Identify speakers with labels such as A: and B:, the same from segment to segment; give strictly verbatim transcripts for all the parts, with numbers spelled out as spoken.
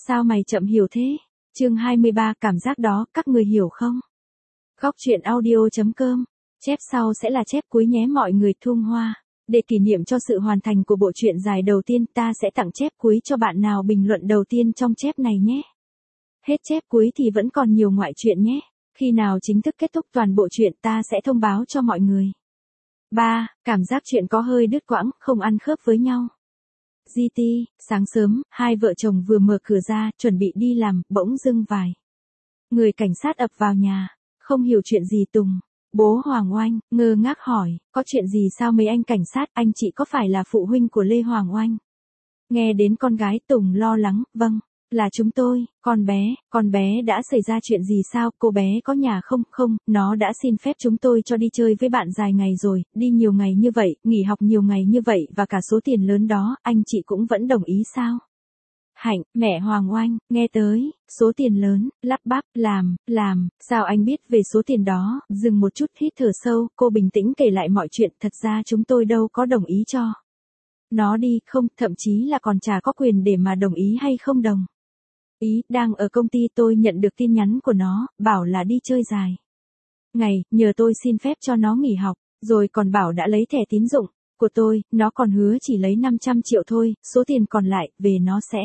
A: Sao mày chậm hiểu thế? Chương hai mươi ba, cảm giác đó, các người hiểu không? Góc truyện audio.com. Chép sau sẽ là chép cuối nhé mọi người. Thung Hoa. Để kỷ niệm cho sự hoàn thành của bộ truyện dài đầu tiên, ta sẽ tặng chép cuối cho bạn nào bình luận đầu tiên trong chép này nhé. Hết chép cuối thì vẫn còn nhiều ngoại truyện nhé. Khi nào chính thức kết thúc toàn bộ truyện ta sẽ thông báo cho mọi người. ba. Cảm giác chuyện có hơi đứt quãng, không ăn khớp với nhau. giê tê, sáng sớm, hai vợ chồng vừa mở cửa ra, chuẩn bị đi làm, bỗng dưng vài người cảnh sát ập vào nhà. Không hiểu chuyện gì Tùng. Bố Hoàng Oanh, ngơ ngác hỏi, có chuyện gì sao mấy anh cảnh sát, anh chị có phải là phụ huynh của Lê Hoàng Oanh? Nghe đến con gái Tùng lo lắng, vâng, là chúng tôi. Con bé, con bé đã xảy ra chuyện gì sao, cô bé có nhà không? Không, nó đã xin phép chúng tôi cho đi chơi với bạn dài ngày rồi, đi nhiều ngày như vậy, nghỉ học nhiều ngày như vậy và cả số tiền lớn đó, anh chị cũng vẫn đồng ý sao? Hạnh, mẹ Hoàng Oanh, nghe tới, số tiền lớn, lắp bắp, làm, làm, sao anh biết về số tiền đó? Dừng một chút, hít thở sâu, cô bình tĩnh kể lại mọi chuyện, thật ra chúng tôi đâu có đồng ý cho nó đi, không, thậm chí là còn chả có quyền để mà đồng ý hay không đồng ý. Đang ở công ty tôi nhận được tin nhắn của nó, bảo là đi chơi dài ngày, nhờ tôi xin phép cho nó nghỉ học, rồi còn bảo đã lấy thẻ tín dụng của tôi, nó còn hứa chỉ lấy năm trăm triệu thôi, số tiền còn lại, về nó sẽ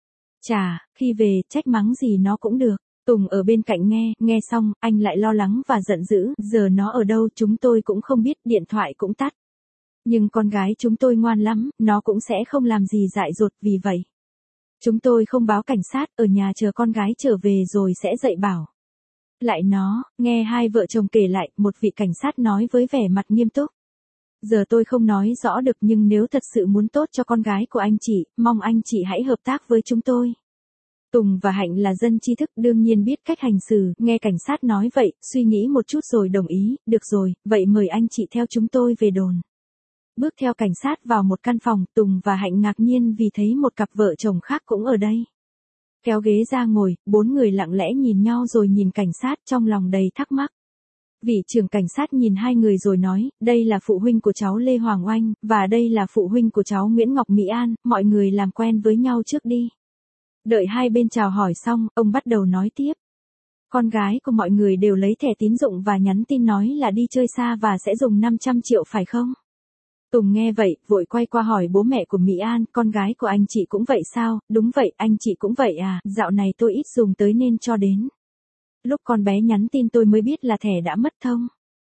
A: trả, khi về, trách mắng gì nó cũng được. Tùng ở bên cạnh nghe, nghe xong, anh lại lo lắng và giận dữ, giờ nó ở đâu chúng tôi cũng không biết, điện thoại cũng tắt. Nhưng con gái chúng tôi ngoan lắm, nó cũng sẽ không làm gì dại dột, vì vậy chúng tôi không báo cảnh sát, ở nhà chờ con gái trở về rồi sẽ dạy bảo lại nó. Nghe hai vợ chồng kể lại, một vị cảnh sát nói với vẻ mặt nghiêm túc. Giờ tôi không nói rõ được, nhưng nếu thật sự muốn tốt cho con gái của anh chị, mong anh chị hãy hợp tác với chúng tôi. Tùng và Hạnh là dân tri thức, đương nhiên biết cách hành xử, nghe cảnh sát nói vậy, suy nghĩ một chút rồi đồng ý, được rồi, vậy mời anh chị theo chúng tôi về đồn. Bước theo cảnh sát vào một căn phòng, Tùng và Hạnh ngạc nhiên vì thấy một cặp vợ chồng khác cũng ở đây. Kéo ghế ra ngồi, bốn người lặng lẽ nhìn nhau rồi nhìn cảnh sát, trong lòng đầy thắc mắc. Vị trưởng cảnh sát nhìn hai người rồi nói, đây là phụ huynh của cháu Lê Hoàng Oanh, và đây là phụ huynh của cháu Nguyễn Ngọc Mỹ An, mọi người làm quen với nhau trước đi. Đợi hai bên chào hỏi xong, ông bắt đầu nói tiếp. Con gái của mọi người đều lấy thẻ tín dụng và nhắn tin nói là đi chơi xa và sẽ dùng năm trăm triệu phải không? Tùng nghe vậy, vội quay qua hỏi bố mẹ của Mỹ An, con gái của anh chị cũng vậy sao? Đúng vậy, anh chị cũng vậy à, dạo này tôi ít dùng tới nên cho đến lúc con bé nhắn tin tôi mới biết là thẻ đã mất thông.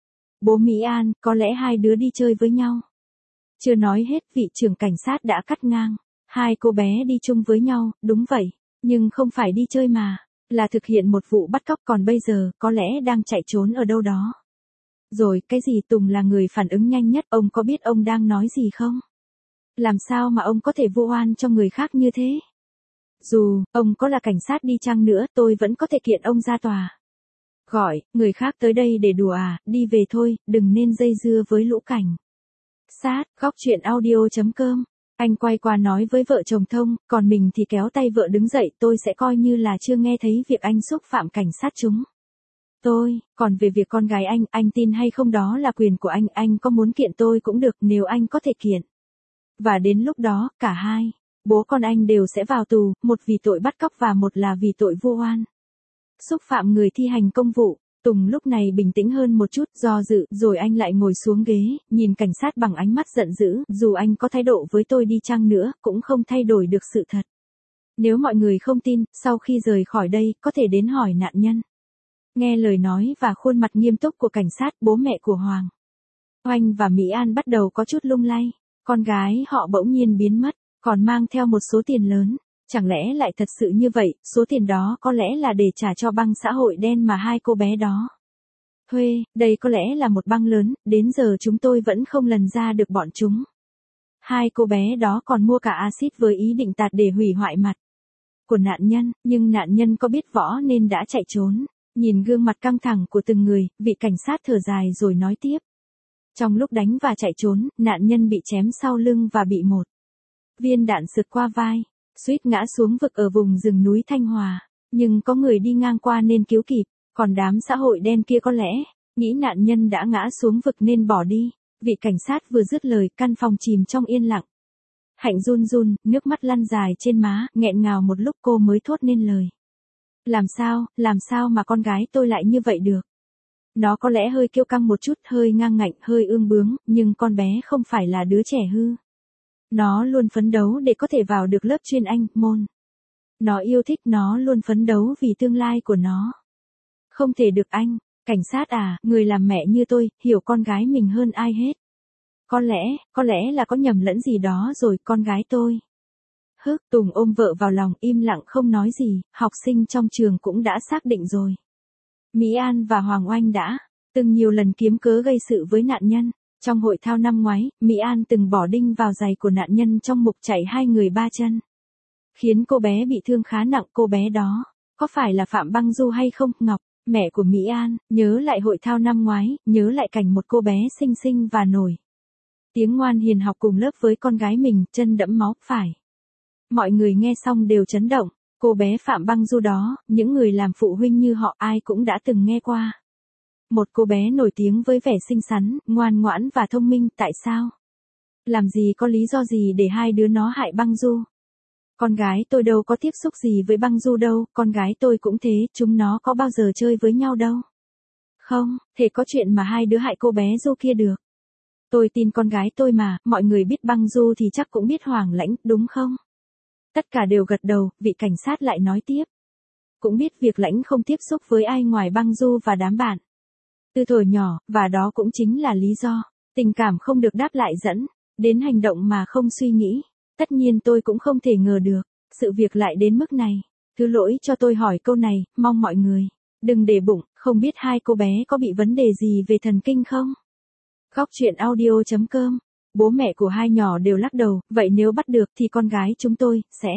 A: Bố Mỹ An, có lẽ hai đứa đi chơi với nhau. Chưa nói hết, vị trưởng cảnh sát đã cắt ngang. Hai cô bé đi chung với nhau, đúng vậy, nhưng không phải đi chơi mà, là thực hiện một vụ bắt cóc, còn bây giờ, có lẽ đang chạy trốn ở đâu đó. Rồi, cái gì? Tùng là người phản ứng nhanh nhất, ông có biết ông đang nói gì không? Làm sao mà ông có thể vu oan cho người khác như thế? Dù, ông có là cảnh sát đi chăng nữa, tôi vẫn có thể kiện ông ra tòa. Gọi, người khác tới đây để đùa à, đi về thôi, đừng nên dây dưa với lũ cảnh sát. Góc truyện audio.com. Anh quay qua nói với vợ chồng Thông, còn mình thì kéo tay vợ đứng dậy, tôi sẽ coi như là chưa nghe thấy việc anh xúc phạm cảnh sát chúng tôi, còn về việc con gái anh, anh tin hay không đó là quyền của anh, anh có muốn kiện tôi cũng được, nếu anh có thể kiện. Và đến lúc đó, cả hai bố con anh đều sẽ vào tù, một vì tội bắt cóc và một là vì tội vu oan xúc phạm người thi hành công vụ. Tùng lúc này bình tĩnh hơn một chút, do dự, rồi anh lại ngồi xuống ghế, nhìn cảnh sát bằng ánh mắt giận dữ, dù anh có thái độ với tôi đi chăng nữa, cũng không thay đổi được sự thật. Nếu mọi người không tin, sau khi rời khỏi đây, có thể đến hỏi nạn nhân. Nghe lời nói và khuôn mặt nghiêm túc của cảnh sát, bố mẹ của Hoàng Oanh và Mỹ An bắt đầu có chút lung lay. Con gái họ bỗng nhiên biến mất, còn mang theo một số tiền lớn. Chẳng lẽ lại thật sự như vậy, số tiền đó có lẽ là để trả cho băng xã hội đen mà hai cô bé đó thuê, đây có lẽ là một băng lớn, đến giờ chúng tôi vẫn không lần ra được bọn chúng. Hai cô bé đó còn mua cả axit với ý định tạt để hủy hoại mặt của nạn nhân, nhưng nạn nhân có biết võ nên đã chạy trốn. Nhìn gương mặt căng thẳng của từng người, vị cảnh sát thở dài rồi nói tiếp. Trong lúc đánh và chạy trốn, nạn nhân bị chém sau lưng và bị một viên đạn sượt qua vai, suýt ngã xuống vực ở vùng rừng núi Thanh Hòa. Nhưng có người đi ngang qua nên cứu kịp, còn đám xã hội đen kia có lẽ nghĩ nạn nhân đã ngã xuống vực nên bỏ đi. Vị cảnh sát vừa dứt lời, căn phòng chìm trong yên lặng. Hạnh run run, nước mắt lăn dài trên má, nghẹn ngào một lúc cô mới thốt nên lời. Làm sao, làm sao mà con gái tôi lại như vậy được? Nó có lẽ hơi kiêu căng một chút, hơi ngang ngạnh, hơi ương bướng, nhưng con bé không phải là đứa trẻ hư. Nó luôn phấn đấu để có thể vào được lớp chuyên Anh, môn. Nó yêu thích, nó luôn phấn đấu vì tương lai của nó. Không thể được anh, cảnh sát à, người làm mẹ như tôi, hiểu con gái mình hơn ai hết. Có lẽ, có lẽ là có nhầm lẫn gì đó rồi, con gái tôi. Hức, Tùng ôm vợ vào lòng, im lặng không nói gì, học sinh trong trường cũng đã xác định rồi. Mỹ An và Hoàng Oanh đã từng nhiều lần kiếm cớ gây sự với nạn nhân. Trong hội thao năm ngoái, Mỹ An từng bỏ đinh vào giày của nạn nhân trong mục chạy hai người ba chân. Khiến cô bé bị thương khá nặng. Cô bé đó, có phải là Phạm Băng Du hay không? Ngọc, mẹ của Mỹ An, nhớ lại hội thao năm ngoái, nhớ lại cảnh một cô bé xinh xinh và nổi tiếng ngoan hiền học cùng lớp với con gái mình, chân đẫm máu, phải. Mọi người nghe xong đều chấn động. Cô bé Phạm Băng Du đó, những người làm phụ huynh như họ ai cũng đã từng nghe qua. Một cô bé nổi tiếng với vẻ xinh xắn, ngoan ngoãn và thông minh, tại sao? Làm gì có lý do gì để hai đứa nó hại Băng Du? Con gái tôi đâu có tiếp xúc gì với Băng Du đâu, con gái tôi cũng thế, chúng nó có bao giờ chơi với nhau đâu. Không, thể có chuyện mà hai đứa hại cô bé Du kia được. Tôi tin con gái tôi mà, mọi người biết Băng Du thì chắc cũng biết Hoàng Lãnh, đúng không? Tất cả đều gật đầu, vị cảnh sát lại nói tiếp. Cũng biết việc Lãnh không tiếp xúc với ai ngoài Băng Du và đám bạn. Từ thuở nhỏ, và đó cũng chính là lý do, tình cảm không được đáp lại dẫn đến hành động mà không suy nghĩ. Tất nhiên tôi cũng không thể ngờ được, sự việc lại đến mức này. Thứ lỗi cho tôi hỏi câu này, mong mọi người đừng để bụng, không biết hai cô bé có bị vấn đề gì về thần kinh không? Góc truyện audio chấm com. Bố mẹ của hai nhỏ đều lắc đầu, vậy nếu bắt được thì con gái chúng tôi sẽ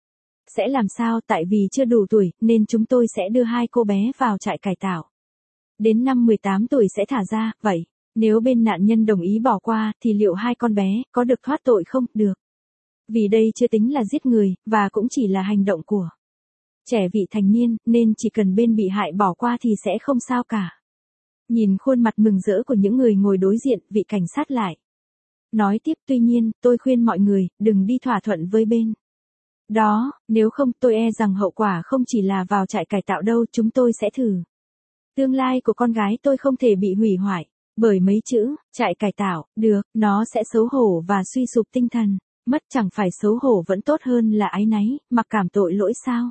A: sẽ làm sao? Tại vì chưa đủ tuổi nên chúng tôi sẽ đưa hai cô bé vào trại cải tạo. Đến năm mười tám tuổi sẽ thả ra, vậy nếu bên nạn nhân đồng ý bỏ qua thì liệu hai con bé có được thoát tội không? Được. Vì đây chưa tính là giết người, và cũng chỉ là hành động của trẻ vị thành niên, nên chỉ cần bên bị hại bỏ qua thì sẽ không sao cả. Nhìn khuôn mặt mừng rỡ của những người ngồi đối diện, vị cảnh sát lại nói tiếp, tuy nhiên, tôi khuyên mọi người, đừng đi thỏa thuận với bên đó, nếu không tôi e rằng hậu quả không chỉ là vào trại cải tạo đâu, chúng tôi sẽ thử. Tương lai của con gái tôi không thể bị hủy hoại bởi mấy chữ, trại cải tạo, được, nó sẽ xấu hổ và suy sụp tinh thần, mất chẳng phải xấu hổ vẫn tốt hơn là áy náy, mặc cảm tội lỗi sao.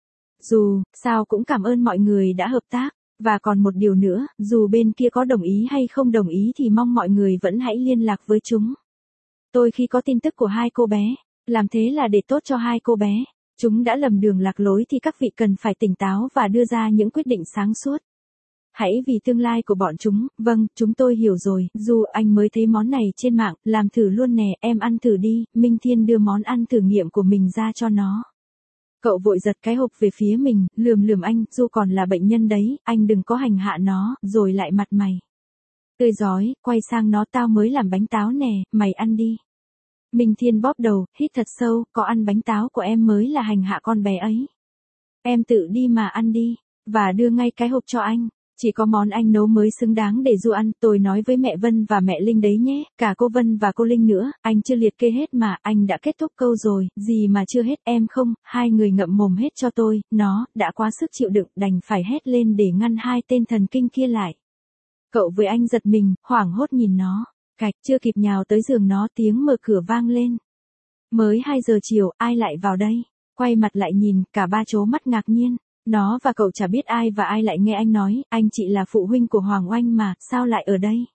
A: Dù, sao cũng cảm ơn mọi người đã hợp tác, và còn một điều nữa, dù bên kia có đồng ý hay không đồng ý thì mong mọi người vẫn hãy liên lạc với chúng. Tôi khi có tin tức của hai cô bé, làm thế là để tốt cho hai cô bé. Chúng đã lầm đường lạc lối thì các vị cần phải tỉnh táo và đưa ra những quyết định sáng suốt. Hãy vì tương lai của bọn chúng. Vâng, chúng tôi hiểu rồi, dù anh mới thấy món này trên mạng, làm thử luôn nè, em ăn thử đi. Minh Thiên đưa món ăn thử nghiệm của mình ra cho nó. Cậu vội giật cái hộp về phía mình, lườm lườm anh, dù còn là bệnh nhân đấy, anh đừng có hành hạ nó, rồi lại mặt mày tươi rói, quay sang nó, tao mới làm bánh táo nè, mày ăn đi. Minh Thiên bóp đầu, hít thật sâu, có ăn bánh táo của em mới là hành hạ con bé ấy. Em tự đi mà ăn đi, và đưa ngay cái hộp cho anh. Chỉ có món anh nấu mới xứng đáng để Du ăn, tôi nói với mẹ Vân và mẹ Linh đấy nhé, cả cô Vân và cô Linh nữa, anh chưa liệt kê hết mà, anh đã kết thúc câu rồi, gì mà chưa hết, em không, hai người ngậm mồm hết cho tôi, nó, đã quá sức chịu đựng, đành phải hét lên để ngăn hai tên thần kinh kia lại. Cậu với anh giật mình, hoảng hốt nhìn nó, cạch, chưa kịp nhào tới giường nó, tiếng mở cửa vang lên. Mới hai giờ chiều, ai lại vào đây? Quay mặt lại nhìn, cả ba trố mắt ngạc nhiên. Nó và cậu chả biết ai và ai lại nghe anh nói, anh chị là phụ huynh của Hoàng Oanh mà, sao lại ở đây?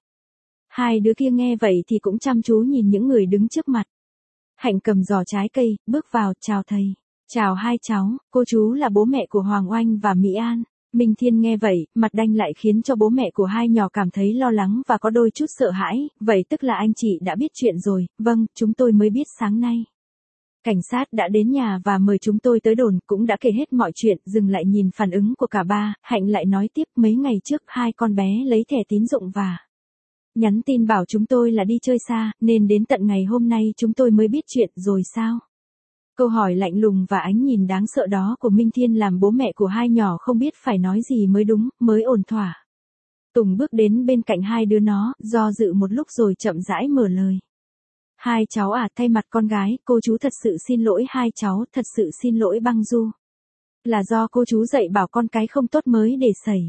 A: Hai đứa kia nghe vậy thì cũng chăm chú nhìn những người đứng trước mặt. Hạnh cầm giò trái cây, bước vào, chào thầy. Chào hai cháu, cô chú là bố mẹ của Hoàng Oanh và Mỹ An. Minh Thiên nghe vậy, mặt đanh lại khiến cho bố mẹ của hai nhỏ cảm thấy lo lắng và có đôi chút sợ hãi, vậy tức là anh chị đã biết chuyện rồi, vâng, chúng tôi mới biết sáng nay. Cảnh sát đã đến nhà và mời chúng tôi tới đồn, cũng đã kể hết mọi chuyện, dừng lại nhìn phản ứng của cả ba, Hạnh lại nói tiếp, mấy ngày trước hai con bé lấy thẻ tín dụng và nhắn tin bảo chúng tôi là đi chơi xa, nên đến tận ngày hôm nay chúng tôi mới biết chuyện rồi sao? Câu hỏi lạnh lùng và ánh nhìn đáng sợ đó của Minh Thiên làm bố mẹ của hai nhỏ không biết phải nói gì mới đúng, mới ổn thỏa. Tùng bước đến bên cạnh hai đứa nó, do dự một lúc rồi chậm rãi mở lời. Hai cháu à, thay mặt con gái, cô chú thật sự xin lỗi hai cháu, thật sự xin lỗi Băng Du. Là do cô chú dạy bảo con cái không tốt mới để xảy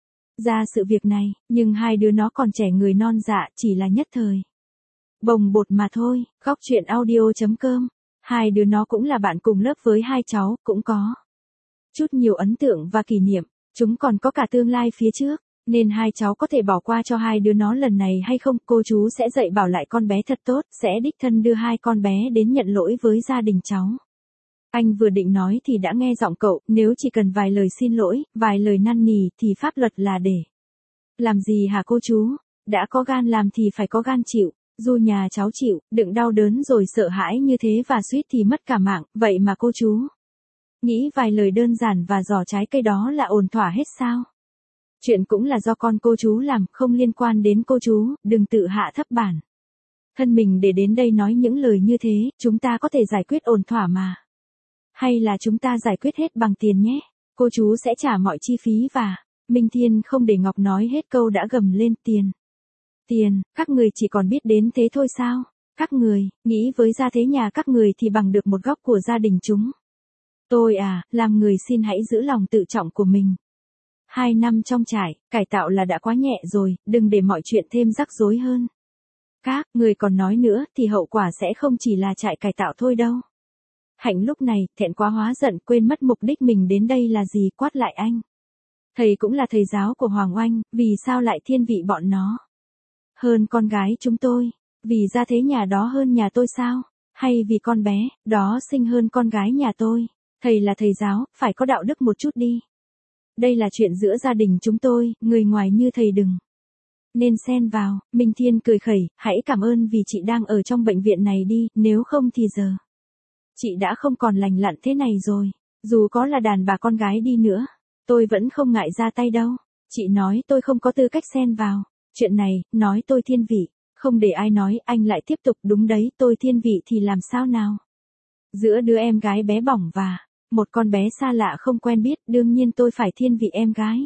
A: ra sự việc này, nhưng hai đứa nó còn trẻ người non dạ, chỉ là nhất thời bồng bột mà thôi. Khóc chuyện audio chấm com. Hai đứa nó cũng là bạn cùng lớp với hai cháu, cũng có chút nhiều ấn tượng và kỷ niệm, chúng còn có cả tương lai phía trước, nên hai cháu có thể bỏ qua cho hai đứa nó lần này hay không, cô chú sẽ dạy bảo lại con bé thật tốt, sẽ đích thân đưa hai con bé đến nhận lỗi với gia đình cháu. Anh vừa định nói thì đã nghe giọng cậu, nếu chỉ cần vài lời xin lỗi, vài lời năn nỉ thì pháp luật là để làm gì hả cô chú? Đã có gan làm thì phải có gan chịu. Dù nhà cháu chịu, đựng đau đớn rồi sợ hãi như thế và suýt thì mất cả mạng, vậy mà cô chú nghĩ vài lời đơn giản và giỏ trái cây đó là ổn thỏa hết sao? Chuyện cũng là do con cô chú làm, không liên quan đến cô chú, đừng tự hạ thấp bản thân mình để đến đây nói những lời như thế, chúng ta có thể giải quyết ổn thỏa mà. Hay là chúng ta giải quyết hết bằng tiền nhé, cô chú sẽ trả mọi chi phí và... Minh Thiên không để Ngọc nói hết câu đã gầm lên tiền. Tiền, các người chỉ còn biết đến thế thôi sao? Các người, nghĩ với gia thế nhà các người thì bằng được một góc của gia đình chúng. Tôi à, làm người xin hãy giữ lòng tự trọng của mình. Hai năm trong trại, cải tạo là đã quá nhẹ rồi, đừng để mọi chuyện thêm rắc rối hơn. Các người còn nói nữa thì hậu quả sẽ không chỉ là trại cải tạo thôi đâu. Hạnh lúc này, thẹn quá hóa giận, quên mất mục đích mình đến đây là gì, quát lại anh. Thầy cũng là thầy giáo của Hoàng Oanh, vì sao lại thiên vị bọn nó hơn con gái chúng tôi? Vì gia thế nhà đó hơn nhà tôi sao? Hay vì con bé đó xinh hơn con gái nhà tôi? Thầy là thầy giáo, phải có đạo đức một chút đi. Đây là chuyện giữa gia đình chúng tôi, người ngoài như thầy đừng nên xen vào. Minh Thiên cười khẩy, hãy cảm ơn vì chị đang ở trong bệnh viện này đi, nếu không thì giờ chị đã không còn lành lặn thế này rồi. Dù có là đàn bà con gái đi nữa, tôi vẫn không ngại ra tay đâu. Chị nói tôi không có tư cách xen vào chuyện này, nói tôi thiên vị. Không để ai nói, anh lại tiếp tục, đúng đấy, tôi thiên vị thì làm sao nào? Giữa đứa em gái bé bỏng và một con bé xa lạ không quen biết, đương nhiên tôi phải thiên vị em gái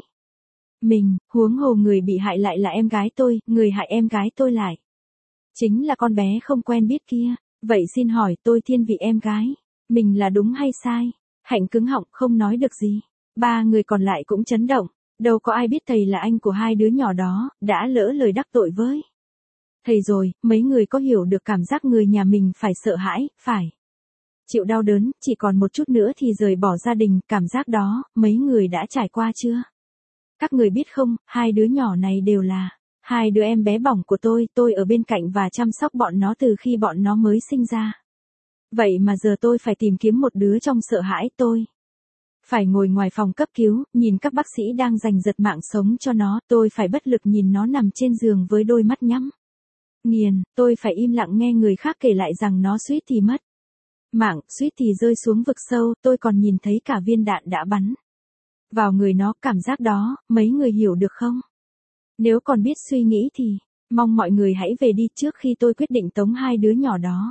A: mình, huống hồ người bị hại lại là em gái tôi, người hại em gái tôi lại chính là con bé không quen biết kia. Vậy xin hỏi tôi thiên vị em gái mình là đúng hay sai? Hạnh cứng họng không nói được gì. Ba người còn lại cũng chấn động. Đâu có ai biết thầy là anh của hai đứa nhỏ đó, đã lỡ lời đắc tội với thầy rồi. Mấy người có hiểu được cảm giác người nhà mình phải sợ hãi, phải chịu đau đớn, chỉ còn một chút nữa thì rời bỏ gia đình, cảm giác đó, mấy người đã trải qua chưa? Các người biết không, hai đứa nhỏ này đều là hai đứa em bé bỏng của tôi, tôi ở bên cạnh và chăm sóc bọn nó từ khi bọn nó mới sinh ra. Vậy mà giờ tôi phải tìm kiếm một đứa trong sợ hãi, tôi phải ngồi ngoài phòng cấp cứu, nhìn các bác sĩ đang giành giật mạng sống cho nó, tôi phải bất lực nhìn nó nằm trên giường với đôi mắt nhắm nghiền, tôi phải im lặng nghe người khác kể lại rằng nó suýt thì mất mạng, suýt thì rơi xuống vực sâu, tôi còn nhìn thấy cả viên đạn đã bắn vào người nó, cảm giác đó, mấy người hiểu được không? Nếu còn biết suy nghĩ thì, mong mọi người hãy về đi trước khi tôi quyết định tống hai đứa nhỏ đó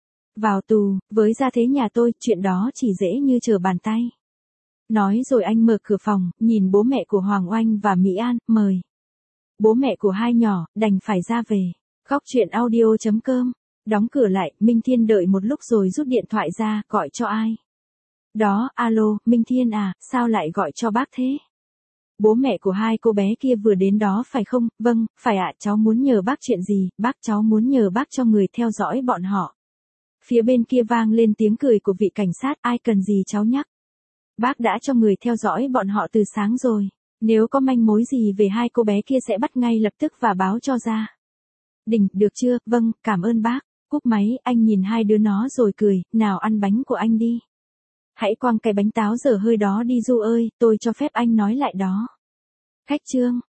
A: vào tù. Với gia thế nhà tôi, chuyện đó chỉ dễ như trở bàn tay. Nói rồi anh mở cửa phòng, nhìn bố mẹ của Hoàng Oanh và Mỹ An, mời bố mẹ của hai nhỏ, đành phải ra về. Khóc chuyện audio chấm com. Đóng cửa lại, Minh Thiên đợi một lúc rồi rút điện thoại ra, gọi cho ai? Đó, alo, Minh Thiên à, sao lại gọi cho bác thế? Bố mẹ của hai cô bé kia vừa đến đó phải không? Vâng, phải ạ, cháu muốn nhờ bác chuyện gì? Bác cháu muốn nhờ bác cho người theo dõi bọn họ. Phía bên kia vang lên tiếng cười của vị cảnh sát, ai cần gì cháu nhắc. Bác đã cho người theo dõi bọn họ từ sáng rồi. Nếu có manh mối gì về hai cô bé kia sẽ bắt ngay lập tức và báo cho ra đình, được chưa? Vâng, cảm ơn bác. Cúp máy, anh nhìn hai đứa nó rồi cười, nào ăn bánh của anh đi. Hãy quăng cái bánh táo dở hơi đó đi Du ơi, tôi cho phép anh nói lại đó. Khách trương.